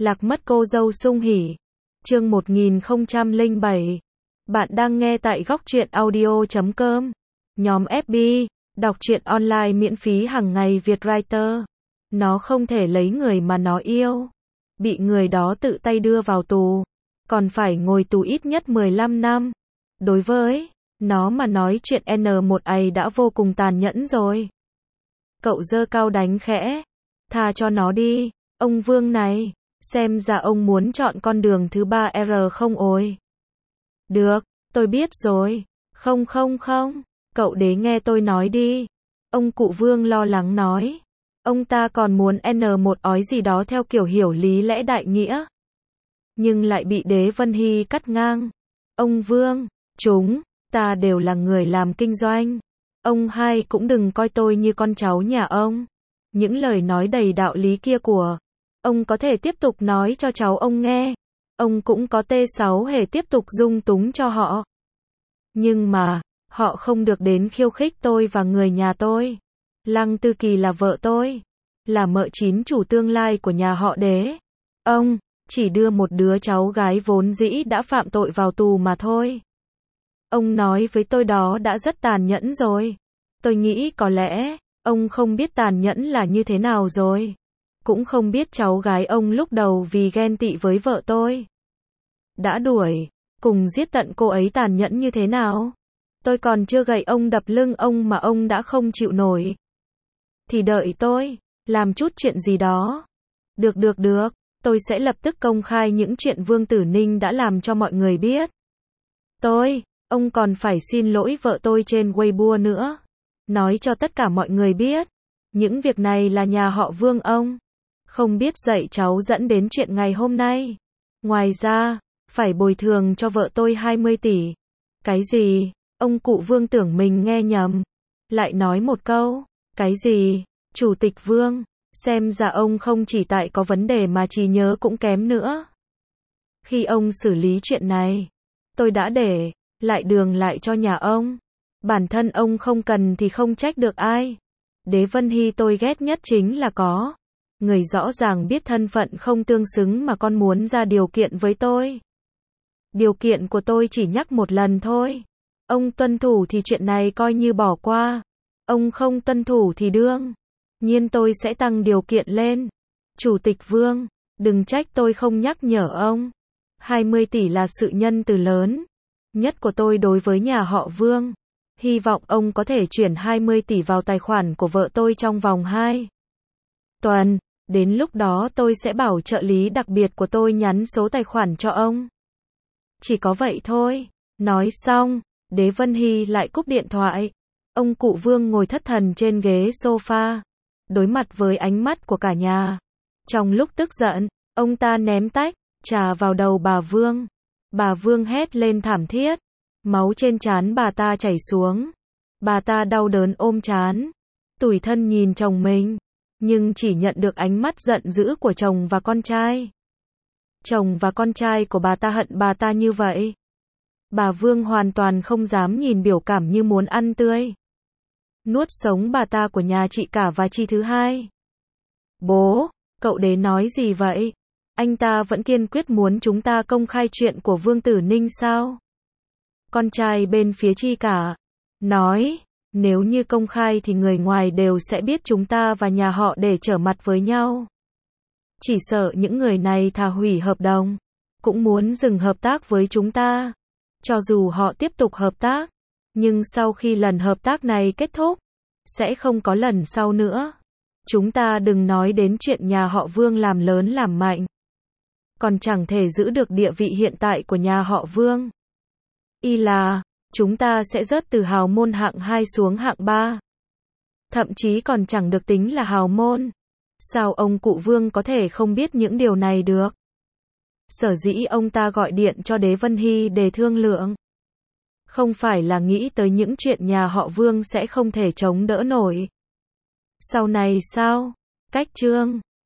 Lạc mất cô dâu sung hỉ. Chương 1007. Bạn đang nghe tại góc truyện audio.com. Nhóm FB, đọc truyện online miễn phí hàng ngày Việt Writer. Nó không thể lấy người mà nó yêu. Bị người đó tự tay đưa vào tù. Còn phải ngồi tù ít nhất 15 năm. Đối với nó mà nói chuyện N1A đã vô cùng tàn nhẫn rồi. Cậu giơ cao đánh khẽ. Tha cho nó đi, ông Vương này. Xem ra ông muốn chọn con đường thứ 3R không ôi. Được, tôi biết rồi. Không, cậu đế nghe tôi nói đi. Ông cụ Vương lo lắng nói. Ông ta còn muốn N1 ói gì đó theo kiểu hiểu lý lẽ đại nghĩa. Nhưng lại bị đế Vân Hy cắt ngang. Ông Vương, chúng ta đều là người làm kinh doanh. Ông hai cũng đừng coi tôi như con cháu nhà ông. Những lời nói đầy đạo lý kia của ông có thể tiếp tục nói cho cháu ông nghe. Ông cũng có T6 hề tiếp tục dung túng cho họ. Nhưng mà, họ không được đến khiêu khích tôi và người nhà tôi. Lăng Tư Kỳ là vợ tôi. Là mợ chín chủ tương lai của nhà họ đế. Ông chỉ đưa một đứa cháu gái vốn dĩ đã phạm tội vào tù mà thôi. Ông nói với tôi đó đã rất tàn nhẫn rồi. Tôi nghĩ có lẽ ông không biết tàn nhẫn là như thế nào rồi. Cũng không biết cháu gái ông lúc đầu vì ghen tị với vợ tôi đã đuổi, cùng giết tận cô ấy tàn nhẫn như thế nào. Tôi còn chưa gậy ông đập lưng ông mà ông đã không chịu nổi. Thì đợi tôi làm chút chuyện gì đó. Được, tôi sẽ lập tức công khai những chuyện Vương Tử Ninh đã làm cho mọi người biết. Ông còn phải xin lỗi vợ tôi trên Weibo nữa. Nói cho tất cả mọi người biết. Những việc này là nhà họ Vương ông không biết dạy cháu dẫn đến chuyện ngày hôm nay. Ngoài ra, phải bồi thường cho vợ tôi 20 tỷ. Cái gì? Ông cụ Vương tưởng mình nghe nhầm. Lại nói một câu. Cái gì? Chủ tịch Vương, xem ra ông không chỉ tại có vấn đề mà trí nhớ cũng kém nữa. Khi ông xử lý chuyện này, tôi đã để lại đường lại cho nhà ông. Bản thân ông không cần thì không trách được ai. Đế Vân Hy tôi ghét nhất chính là có người rõ ràng biết thân phận không tương xứng mà con muốn ra điều kiện với tôi. Điều kiện của tôi chỉ nhắc một lần thôi. Ông tuân thủ thì chuyện này coi như bỏ qua. Ông không tuân thủ thì đương nhiên tôi sẽ tăng điều kiện lên. Chủ tịch Vương, đừng trách tôi không nhắc nhở ông. 20 tỷ là sự nhân từ lớn nhất của tôi đối với nhà họ Vương. Hy vọng ông có thể chuyển 20 tỷ vào tài khoản của vợ tôi trong vòng 2 tuần. Đến lúc đó tôi sẽ bảo trợ lý đặc biệt của tôi nhắn số tài khoản cho ông. Chỉ có vậy thôi. Nói xong, Đế Vân Hy lại cúp điện thoại. Ông cụ Vương ngồi thất thần trên ghế sofa, đối mặt với ánh mắt của cả nhà. Trong lúc tức giận, ông ta ném tách trà vào đầu bà Vương. Bà Vương hét lên thảm thiết. Máu trên trán bà ta chảy xuống. Bà ta đau đớn ôm trán, tủi thân nhìn chồng mình, nhưng chỉ nhận được ánh mắt giận dữ của chồng và con trai. Chồng và con trai của bà ta hận bà ta như vậy. Bà Vương hoàn toàn không dám nhìn biểu cảm như muốn ăn tươi nuốt sống bà ta của nhà chị cả và chị thứ hai. Bố, cậu đế nói gì vậy? Anh ta vẫn kiên quyết muốn chúng ta công khai chuyện của Vương Tử Ninh sao? Con trai bên phía chị cả nói, nếu như công khai thì người ngoài đều sẽ biết chúng ta và nhà họ để trở mặt với nhau. Chỉ sợ những người này thà hủy hợp đồng, cũng muốn dừng hợp tác với chúng ta. Cho dù họ tiếp tục hợp tác, nhưng sau khi lần hợp tác này kết thúc, sẽ không có lần sau nữa. Chúng ta đừng nói đến chuyện nhà họ Vương làm lớn làm mạnh, còn chẳng thể giữ được địa vị hiện tại của nhà họ Vương. Y là, chúng ta sẽ rớt từ hào môn hạng 2 xuống hạng 3. Thậm chí còn chẳng được tính là hào môn. Sao ông cụ Vương có thể không biết những điều này được? Sở dĩ ông ta gọi điện cho Đế Vân Hy để thương lượng. Không phải là nghĩ tới những chuyện nhà họ Vương sẽ không thể chống đỡ nổi. Sau này sao? Cách chương